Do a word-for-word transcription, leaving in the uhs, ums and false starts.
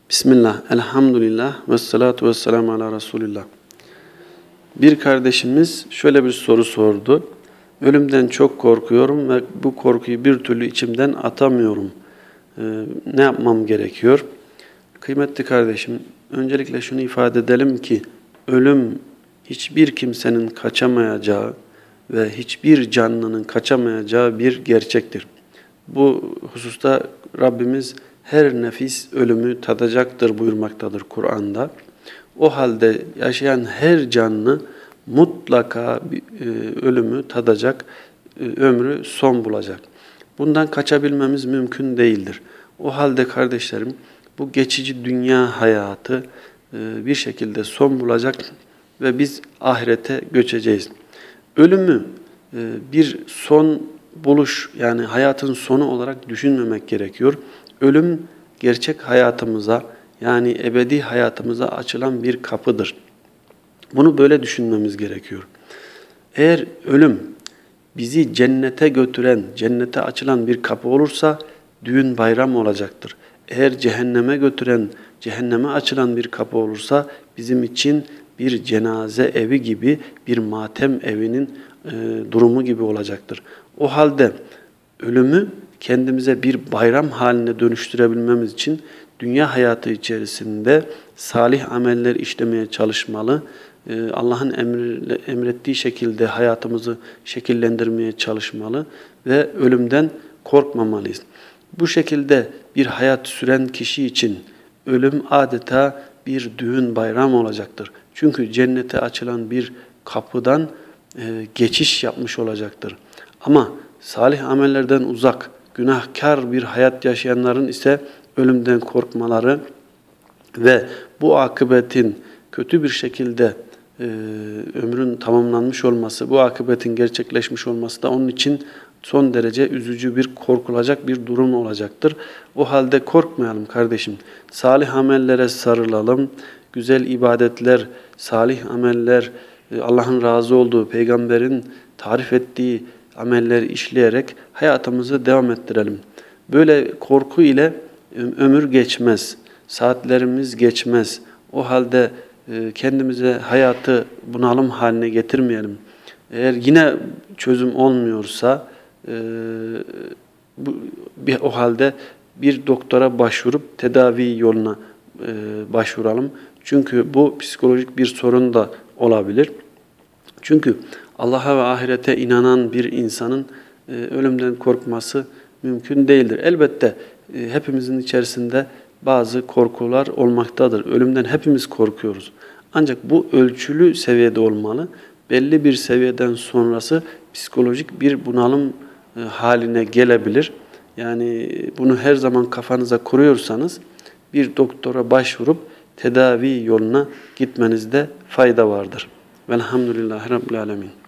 Bismillah, elhamdülillah, ve salatu ve selamu ala Resulillah. Bir kardeşimiz şöyle bir soru sordu. Ölümden çok korkuyorum ve bu korkuyu bir türlü içimden atamıyorum. Ee, ne yapmam gerekiyor? Kıymetli kardeşim, öncelikle şunu ifade edelim ki, ölüm hiçbir kimsenin kaçamayacağı ve hiçbir canlının kaçamayacağı bir gerçektir. Bu hususta Rabbimiz her nefis ölümü tadacaktır buyurmaktadır Kur'an'da. O halde yaşayan her canlı mutlaka ölümü tadacak, ömrü son bulacak. Bundan kaçabilmemiz mümkün değildir. O halde kardeşlerim, bu geçici dünya hayatı bir şekilde son bulacak ve biz ahirete göçeceğiz. Ölümü bir son buluş, yani hayatın sonu olarak düşünmemek gerekiyor. Ölüm gerçek hayatımıza, yani ebedi hayatımıza açılan bir kapıdır. Bunu böyle düşünmemiz gerekiyor. Eğer ölüm bizi cennete götüren, cennete açılan bir kapı olursa düğün bayram olacaktır. Eğer cehenneme götüren, cehenneme açılan bir kapı olursa bizim için bir cenaze evi gibi, bir matem evinin e, durumu gibi olacaktır. O halde ölümü kendimize bir bayram haline dönüştürebilmemiz için dünya hayatı içerisinde salih ameller işlemeye çalışmalı, Allah'ın emrettiği şekilde hayatımızı şekillendirmeye çalışmalı ve ölümden korkmamalıyız. Bu şekilde bir hayat süren kişi için ölüm adeta bir düğün bayram olacaktır. Çünkü cennete açılan bir kapıdan geçiş yapmış olacaktır. Ama salih amellerden uzak, günahkar bir hayat yaşayanların ise ölümden korkmaları ve bu akıbetin kötü bir şekilde e, ömrün tamamlanmış olması, bu akıbetin gerçekleşmiş olması da onun için son derece üzücü bir, korkulacak bir durum olacaktır. O halde korkmayalım kardeşim. Salih amellere sarılalım. Güzel ibadetler, salih ameller, Allah'ın razı olduğu, peygamberin tarif ettiği amelleri işleyerek hayatımızı devam ettirelim. Böyle korku ile ömür geçmez, saatlerimiz geçmez. O halde kendimize hayatı bunalım haline getirmeyelim. Eğer yine çözüm olmuyorsa bu, bir, o halde bir doktora başvurup tedavi yoluna başvuralım. Çünkü bu psikolojik bir sorun da olabilir. Çünkü Allah'a ve ahirete inanan bir insanın e, ölümden korkması mümkün değildir. Elbette e, hepimizin içerisinde bazı korkular olmaktadır. Ölümden hepimiz korkuyoruz. Ancak bu ölçülü seviyede olmalı. Belli bir seviyeden sonrası psikolojik bir bunalım e, haline gelebilir. Yani bunu her zaman kafanıza kuruyorsanız bir doktora başvurup tedavi yoluna gitmenizde fayda vardır. Velhamdülillahi Rabbil Alemin.